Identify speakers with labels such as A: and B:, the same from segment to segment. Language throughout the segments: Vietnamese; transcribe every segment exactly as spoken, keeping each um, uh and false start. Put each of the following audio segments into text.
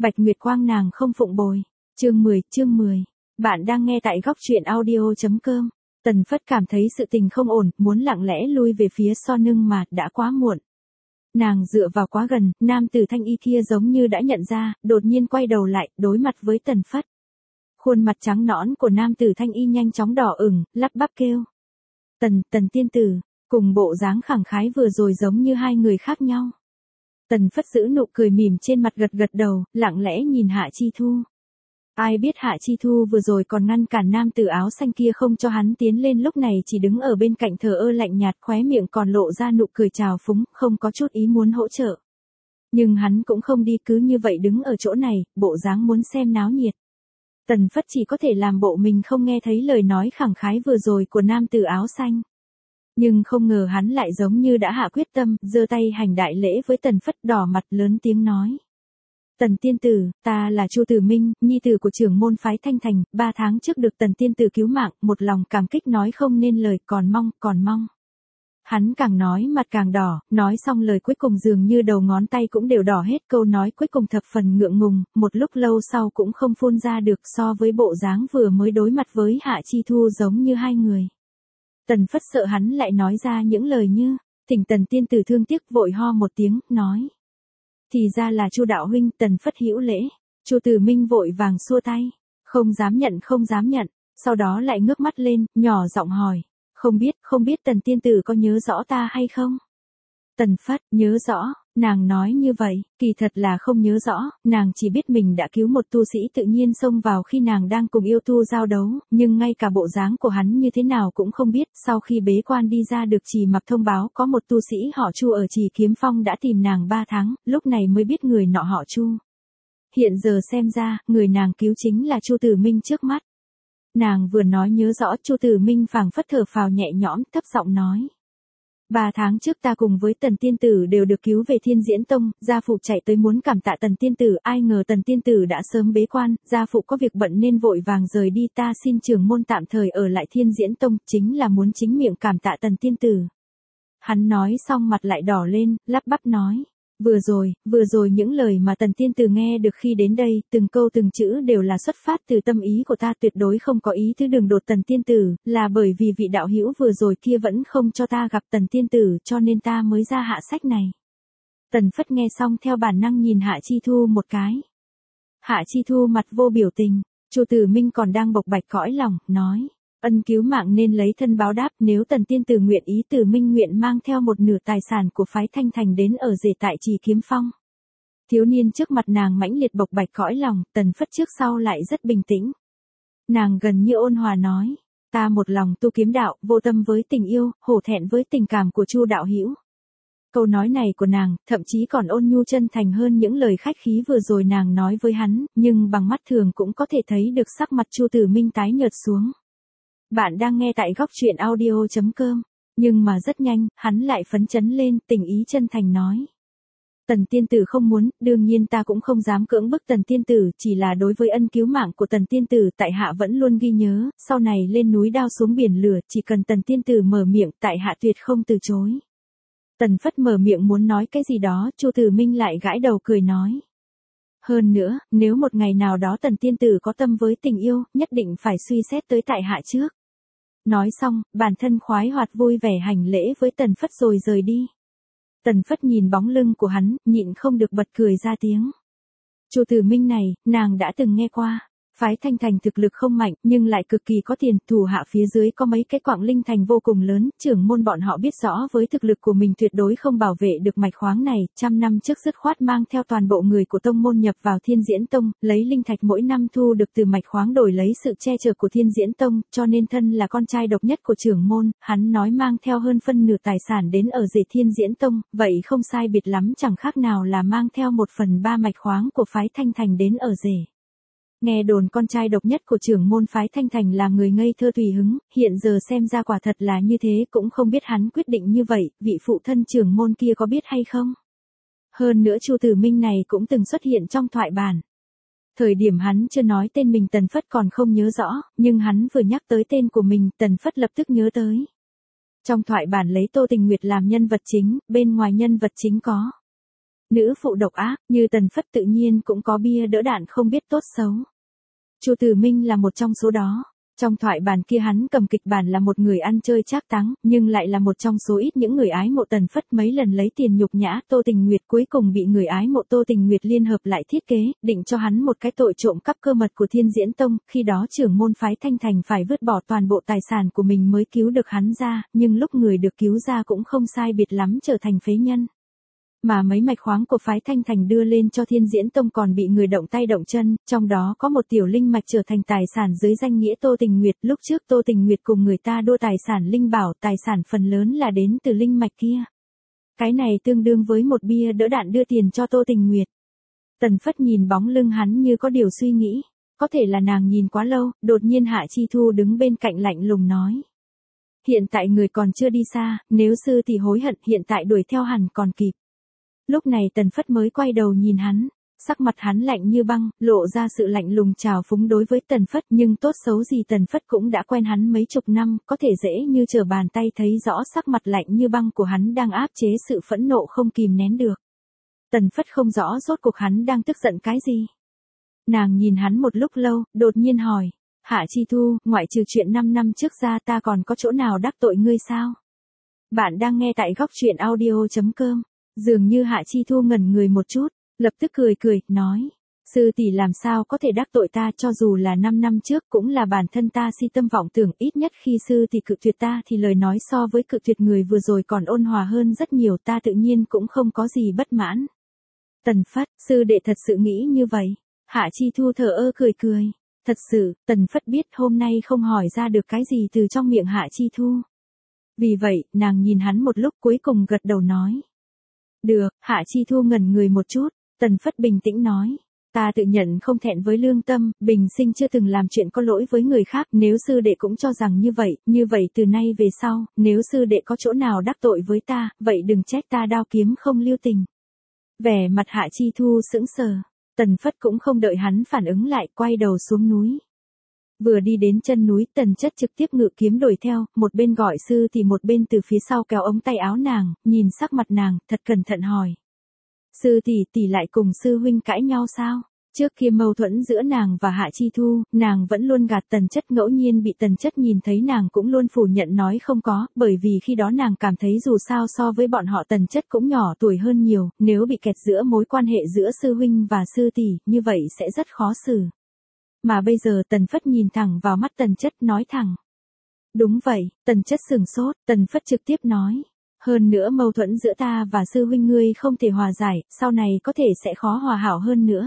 A: Bạch Nguyệt Quang nàng không phụng bồi. Chương mười, chương mười. Bạn đang nghe tại góc truyện audio chấm com. Tần Phất cảm thấy sự tình không ổn, muốn lặng lẽ lui về phía so nưng mà đã quá muộn. Nàng dựa vào quá gần, nam tử thanh y kia giống như đã nhận ra, đột nhiên quay đầu lại, đối mặt với Tần Phất. Khuôn mặt trắng nõn của nam tử thanh y nhanh chóng đỏ ửng, lắp bắp kêu. Tần, Tần tiên tử, cùng bộ dáng khẳng khái vừa rồi giống như hai người khác nhau. Tần Phất giữ nụ cười mỉm trên mặt gật gật đầu, lặng lẽ nhìn Hạ Chi Thu. Ai biết Hạ Chi Thu vừa rồi còn ngăn cản nam tử áo xanh kia không cho hắn tiến lên, lúc này chỉ đứng ở bên cạnh thờ ơ lạnh nhạt, khóe miệng còn lộ ra nụ cười trào phúng, không có chút ý muốn hỗ trợ. Nhưng hắn cũng không đi, cứ như vậy đứng ở chỗ này, bộ dáng muốn xem náo nhiệt. Tần Phất chỉ có thể làm bộ mình không nghe thấy lời nói khẳng khái vừa rồi của nam tử áo xanh. Nhưng không ngờ hắn lại giống như đã hạ quyết tâm, giơ tay hành đại lễ với Tần Phất, đỏ mặt lớn tiếng nói. Tần tiên tử, ta là Chu Tử Minh, nhi tử của trưởng môn phái Thanh Thành, ba tháng trước được Tần tiên tử cứu mạng, một lòng cảm kích nói không nên lời, còn mong, còn mong. Hắn càng nói mặt càng đỏ, nói xong lời cuối cùng dường như đầu ngón tay cũng đều đỏ hết, câu nói cuối cùng thập phần ngượng ngùng, một lúc lâu sau cũng không phun ra được, so với bộ dáng vừa mới đối mặt với Hạ Chi Thu giống như hai người. Tần Phất sợ hắn lại nói ra những lời như, thỉnh Tần tiên tử thương tiếc, vội ho một tiếng, nói. Thì ra là Chu đạo huynh. Tần Phất hữu lễ. Chu Tử Minh vội vàng xua tay, không dám nhận, không dám nhận, sau đó lại ngước mắt lên, nhỏ giọng hỏi, không biết, không biết Tần tiên tử có nhớ rõ ta hay không? Tần Phất, nhớ rõ, nàng nói như vậy, kỳ thật là không nhớ rõ, nàng chỉ biết mình đã cứu một tu sĩ tự nhiên xông vào khi nàng đang cùng yêu tu giao đấu, nhưng ngay cả bộ dáng của hắn như thế nào cũng không biết, sau khi bế quan đi ra được Trì Mặc thông báo có một tu sĩ họ Chu ở Trì Kiếm Phong đã tìm nàng ba tháng, lúc này mới biết người nọ họ Chu. Hiện giờ xem ra, người nàng cứu chính là Chu Tử Minh trước mắt. Nàng vừa nói nhớ rõ, Chu Tử Minh phảng phất thở phào nhẹ nhõm, thấp giọng nói. Ba tháng trước ta cùng với Tần tiên tử đều được cứu về Thiên Diễn Tông, gia phụ chạy tới muốn cảm tạ Tần tiên tử, ai ngờ Tần tiên tử đã sớm bế quan, gia phụ có việc bận nên vội vàng rời đi, ta xin trưởng môn tạm thời ở lại Thiên Diễn Tông, chính là muốn chính miệng cảm tạ Tần tiên tử. Hắn nói xong mặt lại đỏ lên, lắp bắp nói. Vừa rồi, vừa rồi những lời mà Tần tiên tử nghe được khi đến đây, từng câu từng chữ đều là xuất phát từ tâm ý của ta, tuyệt đối không có ý thứ đường đột Tần tiên tử, là bởi vì vị đạo hữu vừa rồi kia vẫn không cho ta gặp Tần tiên tử, cho nên ta mới ra hạ sách này. Tần Phất nghe xong theo bản năng nhìn Hạ Chi Thu một cái. Hạ Chi Thu mặt vô biểu tình, Chu Tử Minh còn đang bộc bạch cõi lòng, nói. Ân cứu mạng nên lấy thân báo đáp, nếu Tần tiên tử nguyện ý, Tử Minh nguyện mang theo một nửa tài sản của phái Thanh Thành đến ở rể tại Trì Kiếm Phong. Thiếu niên trước mặt nàng mãnh liệt bộc bạch cõi lòng, Tần Phất trước sau lại rất bình tĩnh. Nàng gần như ôn hòa nói, ta một lòng tu kiếm đạo, vô tâm với tình yêu, hổ thẹn với tình cảm của Chu đạo hữu. Câu nói này của nàng, thậm chí còn ôn nhu chân thành hơn những lời khách khí vừa rồi nàng nói với hắn, nhưng bằng mắt thường cũng có thể thấy được sắc mặt Chu Tử Minh tái nhợt xuống. Bạn đang nghe tại góc truyện audio chấm com, nhưng mà rất nhanh, hắn lại phấn chấn lên, tình ý chân thành nói. Tần tiên tử không muốn, đương nhiên ta cũng không dám cưỡng bức Tần tiên tử, chỉ là đối với ân cứu mạng của Tần tiên tử, tại hạ vẫn luôn ghi nhớ, sau này lên núi đao xuống biển lửa, chỉ cần Tần tiên tử mở miệng, tại hạ tuyệt không từ chối. Tần Phất mở miệng muốn nói cái gì đó, Chu Tử Minh lại gãi đầu cười nói. Hơn nữa, nếu một ngày nào đó Tần tiên tử có tâm với tình yêu, nhất định phải suy xét tới tại hạ trước. Nói xong, bản thân khoái hoạt vui vẻ hành lễ với Tần Phất rồi rời đi. Tần Phất nhìn bóng lưng của hắn, nhịn không được bật cười ra tiếng. Chu Tử Minh này, nàng đã từng nghe qua. Phái Thanh Thành thực lực không mạnh, nhưng lại cực kỳ có tiền, thủ hạ phía dưới có mấy cái quặng linh thành vô cùng lớn, trưởng môn bọn họ biết rõ với thực lực của mình tuyệt đối không bảo vệ được mạch khoáng này, trăm năm trước dứt khoát mang theo toàn bộ người của tông môn nhập vào Thiên Diễn Tông, lấy linh thạch mỗi năm thu được từ mạch khoáng đổi lấy sự che chở của Thiên Diễn Tông, cho nên thân là con trai độc nhất của trưởng môn, hắn nói mang theo hơn phân nửa tài sản đến ở rể Thiên Diễn Tông, vậy không sai biệt lắm, chẳng khác nào là mang theo một phần ba mạch khoáng của phái Thanh Thành đến ở rể. Nghe đồn con trai độc nhất của trưởng môn phái Thanh Thành là người ngây thơ tùy hứng, hiện giờ xem ra quả thật là như thế, cũng không biết hắn quyết định như vậy, vị phụ thân trưởng môn kia có biết hay không. Hơn nữa Chu Tử Minh này cũng từng xuất hiện trong thoại bản. Thời điểm hắn chưa nói tên mình Tần Phất còn không nhớ rõ, nhưng hắn vừa nhắc tới tên của mình, Tần Phất lập tức nhớ tới. Trong thoại bản lấy Tô Tình Nguyệt làm nhân vật chính, bên ngoài nhân vật chính có Nữ phụ độc ác, như Tần Phất tự nhiên cũng có bia đỡ đạn không biết tốt xấu. Chu Tử Minh là một trong số đó. Trong thoại bản kia hắn cầm kịch bản là một người ăn chơi trác táng, nhưng lại là một trong số ít những người ái mộ Tần Phất mấy lần lấy tiền nhục nhã Tô Tình Nguyệt, cuối cùng bị người ái mộ Tô Tình Nguyệt liên hợp lại thiết kế, định cho hắn một cái tội trộm cắp cơ mật của Thiên Diễn Tông, khi đó trưởng môn phái Thanh Thành phải vứt bỏ toàn bộ tài sản của mình mới cứu được hắn ra, nhưng lúc người được cứu ra cũng không sai biệt lắm trở thành phế nhân. Mà mấy mạch khoáng của phái Thanh Thành đưa lên cho Thiên Diễn Tông còn bị người động tay động chân, trong đó có một tiểu linh mạch trở thành tài sản dưới danh nghĩa Tô Tình Nguyệt. Lúc trước Tô Tình Nguyệt cùng người ta đua tài sản linh bảo, tài sản phần lớn là đến từ linh mạch kia. Cái này tương đương với một bia đỡ đạn đưa tiền cho Tô Tình Nguyệt. Tần Phất nhìn bóng lưng hắn như có điều suy nghĩ, có thể là nàng nhìn quá lâu, đột nhiên Hạ Chi Thu đứng bên cạnh lạnh lùng nói. Hiện tại người còn chưa đi xa, nếu sư thì hối hận hiện tại đuổi theo hẳn còn kịp. Lúc này Tần Phất mới quay đầu nhìn hắn, sắc mặt hắn lạnh như băng, lộ ra sự lạnh lùng trào phúng đối với Tần Phất, nhưng tốt xấu gì Tần Phất cũng đã quen hắn mấy chục năm, có thể dễ như trở bàn tay thấy rõ sắc mặt lạnh như băng của hắn đang áp chế sự phẫn nộ không kìm nén được. Tần Phất không rõ rốt cuộc hắn đang tức giận cái gì. Nàng nhìn hắn một lúc lâu, đột nhiên hỏi, Hạ Chi Thu, ngoại trừ chuyện năm năm trước ra ta còn có chỗ nào đắc tội ngươi sao? Bạn đang nghe tại góc truyện audio chấm com. Dường như Hạ Chi Thu ngẩn người một chút, lập tức cười cười, nói, sư tỷ làm sao có thể đắc tội ta, cho dù là năm năm trước cũng là bản thân ta si tâm vọng tưởng, ít nhất khi sư tỷ cự tuyệt ta thì lời nói so với cự tuyệt người vừa rồi còn ôn hòa hơn rất nhiều, ta tự nhiên cũng không có gì bất mãn. Tần Phất, sư đệ thật sự nghĩ như vậy? Hạ Chi Thu thờ ơ cười cười, thật sự, Tần Phất biết hôm nay không hỏi ra được cái gì từ trong miệng Hạ Chi Thu. Vì vậy, nàng nhìn hắn một lúc cuối cùng gật đầu nói. Được, Hạ Chi Thu ngẩn người một chút, Tần Phất bình tĩnh nói. Ta tự nhận không thẹn với lương tâm, bình sinh chưa từng làm chuyện có lỗi với người khác, nếu sư đệ cũng cho rằng như vậy, như vậy từ nay về sau, nếu sư đệ có chỗ nào đắc tội với ta, vậy đừng trách ta đao kiếm không lưu tình. Vẻ mặt Hạ Chi Thu sững sờ, Tần Phất cũng không đợi hắn phản ứng lại, quay đầu xuống núi. Vừa đi đến chân núi, Tần Chất trực tiếp ngự kiếm đuổi theo, một bên gọi sư thì một bên từ phía sau kéo ống tay áo nàng, nhìn sắc mặt nàng, thật cẩn thận hỏi. Sư tỷ tỷ lại cùng sư huynh cãi nhau sao? Trước kia mâu thuẫn giữa nàng và Hạ Chi Thu, nàng vẫn luôn gạt Tần Chất, ngẫu nhiên bị Tần Chất nhìn thấy nàng cũng luôn phủ nhận nói không có, bởi vì khi đó nàng cảm thấy dù sao so với bọn họ Tần Chất cũng nhỏ tuổi hơn nhiều, nếu bị kẹt giữa mối quan hệ giữa sư huynh và sư tỷ, như vậy sẽ rất khó xử. Mà bây giờ Tần Phất nhìn thẳng vào mắt Tần Chất nói thẳng. Đúng vậy, Tần Chất sừng sốt, Tần Phất trực tiếp nói. Hơn nữa mâu thuẫn giữa ta và sư huynh ngươi không thể hòa giải, sau này có thể sẽ khó hòa hảo hơn nữa.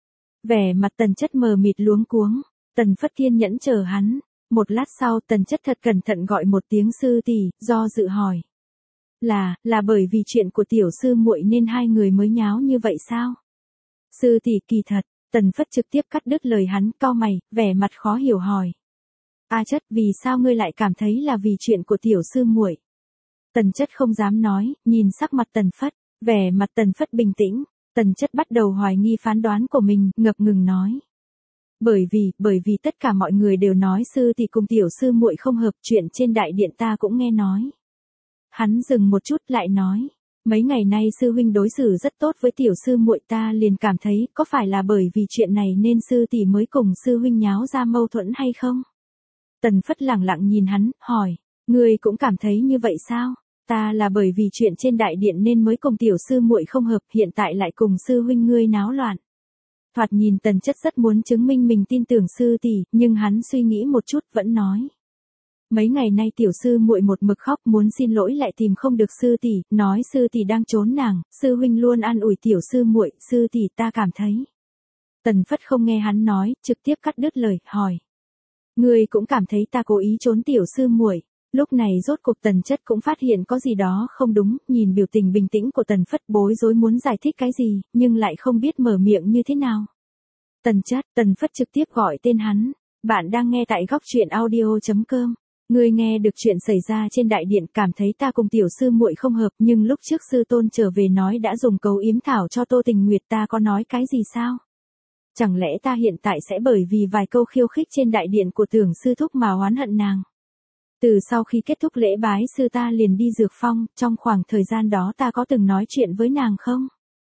A: Vẻ mặt Tần Chất mờ mịt luống cuống, Tần Phất kiên nhẫn chờ hắn. Một lát sau Tần Chất thật cẩn thận gọi một tiếng sư tỷ, do dự hỏi. Là, là bởi vì chuyện của tiểu sư muội nên hai người mới nháo như vậy sao? Sư tỷ kỳ thật. Tần Phất trực tiếp cắt đứt lời hắn, cau mày, vẻ mặt khó hiểu hỏi. A Chất, vì sao ngươi lại cảm thấy là vì chuyện của tiểu sư muội? Tần Chất không dám nói, nhìn sắc mặt Tần Phất, vẻ mặt Tần Phất bình tĩnh, Tần Chất bắt đầu hoài nghi phán đoán của mình, ngập ngừng nói. Bởi vì, bởi vì tất cả mọi người đều nói sư thì cùng tiểu sư muội không hợp, chuyện trên đại điện ta cũng nghe nói. Hắn dừng một chút lại nói. Mấy ngày nay sư huynh đối xử rất tốt với tiểu sư muội, ta liền cảm thấy có phải là bởi vì chuyện này nên sư tỷ mới cùng sư huynh nháo ra mâu thuẫn hay không? Tần Phất lẳng lặng nhìn hắn, hỏi, ngươi cũng cảm thấy như vậy sao? Ta là bởi vì chuyện trên đại điện nên mới cùng tiểu sư muội không hợp, hiện tại lại cùng sư huynh ngươi náo loạn. Thoạt nhìn Tần Chất rất muốn chứng minh mình tin tưởng sư tỷ, nhưng hắn suy nghĩ một chút vẫn nói. Mấy ngày nay tiểu sư muội một mực khóc muốn xin lỗi lại tìm không được sư tỷ, nói sư tỷ đang trốn nàng, sư huynh luôn an ủi tiểu sư muội, sư tỷ ta cảm thấy. Tần Phất không nghe hắn nói, trực tiếp cắt đứt lời, hỏi. Ngươi cũng cảm thấy ta cố ý trốn tiểu sư muội? Lúc này rốt cuộc Tần Chất cũng phát hiện có gì đó không đúng, nhìn biểu tình bình tĩnh của Tần Phất bối rối muốn giải thích cái gì, nhưng lại không biết mở miệng như thế nào. Tần Chất, Tần Phất trực tiếp gọi tên hắn. Bạn đang nghe tại góc truyện audio chấm com. Ngươi nghe được chuyện xảy ra trên đại điện, cảm thấy ta cùng tiểu sư muội không hợp, nhưng lúc trước sư tôn trở về nói đã dùng cấu yếm thảo cho Tô Tình Nguyệt, ta có nói cái gì sao? Chẳng lẽ ta hiện tại sẽ bởi vì vài câu khiêu khích trên đại điện của Tưởng sư thúc mà oán hận nàng? Từ sau khi kết thúc lễ bái sư ta liền đi dược phong, trong khoảng thời gian đó ta có từng nói chuyện với nàng không?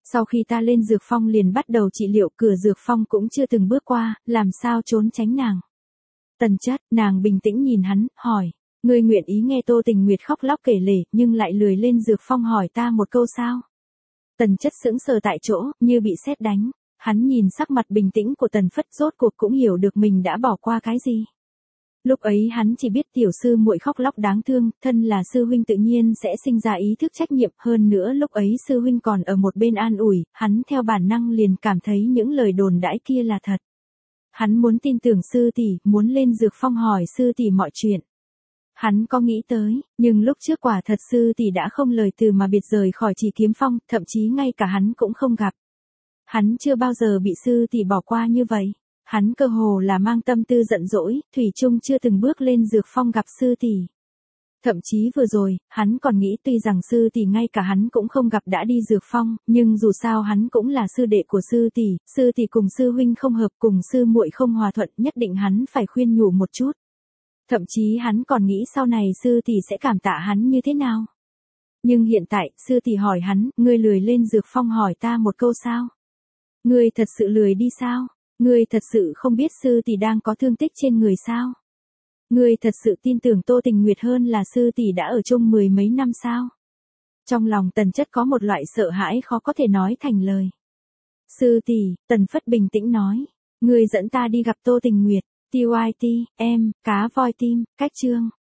A: Sau khi ta lên dược phong liền bắt đầu trị liệu, cửa dược phong cũng chưa từng bước qua, làm sao trốn tránh nàng. Tần Chất, nàng bình tĩnh nhìn hắn, hỏi, ngươi nguyện ý nghe Tô Tình Nguyệt khóc lóc kể lể, nhưng lại lười lên dược phong hỏi ta một câu sao? Tần Chất sững sờ tại chỗ, như bị sét đánh, hắn nhìn sắc mặt bình tĩnh của Tần Phất rốt cuộc cũng hiểu được mình đã bỏ qua cái gì. Lúc ấy hắn chỉ biết tiểu sư muội khóc lóc đáng thương, thân là sư huynh tự nhiên sẽ sinh ra ý thức trách nhiệm, hơn nữa lúc ấy sư huynh còn ở một bên an ủi, hắn theo bản năng liền cảm thấy những lời đồn đãi kia là thật. Hắn muốn tin tưởng sư tỷ, muốn lên dược phong hỏi sư tỷ mọi chuyện. Hắn có nghĩ tới, nhưng lúc trước quả thật sư tỷ đã không lời từ mà biệt rời khỏi Chỉ Kiếm Phong, thậm chí ngay cả hắn cũng không gặp. Hắn chưa bao giờ bị sư tỷ bỏ qua như vậy. Hắn cơ hồ là mang tâm tư giận dỗi, thủy chung chưa từng bước lên dược phong gặp sư tỷ. Thậm chí vừa rồi, hắn còn nghĩ tuy rằng sư tỷ ngay cả hắn cũng không gặp đã đi dược phong, nhưng dù sao hắn cũng là sư đệ của sư tỷ, sư tỷ cùng sư huynh không hợp, cùng sư muội không hòa thuận, nhất định hắn phải khuyên nhủ một chút. Thậm chí hắn còn nghĩ sau này sư tỷ sẽ cảm tạ hắn như thế nào. Nhưng hiện tại, sư tỷ hỏi hắn, ngươi lười lên dược phong hỏi ta một câu sao? Ngươi thật sự lười đi sao? Ngươi thật sự không biết sư tỷ đang có thương tích trên người sao? Ngươi thật sự tin tưởng Tô Tình Nguyệt hơn là sư tỷ đã ở chung mười mấy năm sao? Trong lòng Tần Chất có một loại sợ hãi khó có thể nói thành lời. Sư tỷ, Tần Phất bình tĩnh nói, ngươi dẫn ta đi gặp Tô Tình Nguyệt, tê i tê, em, cá voi tim, cách chương.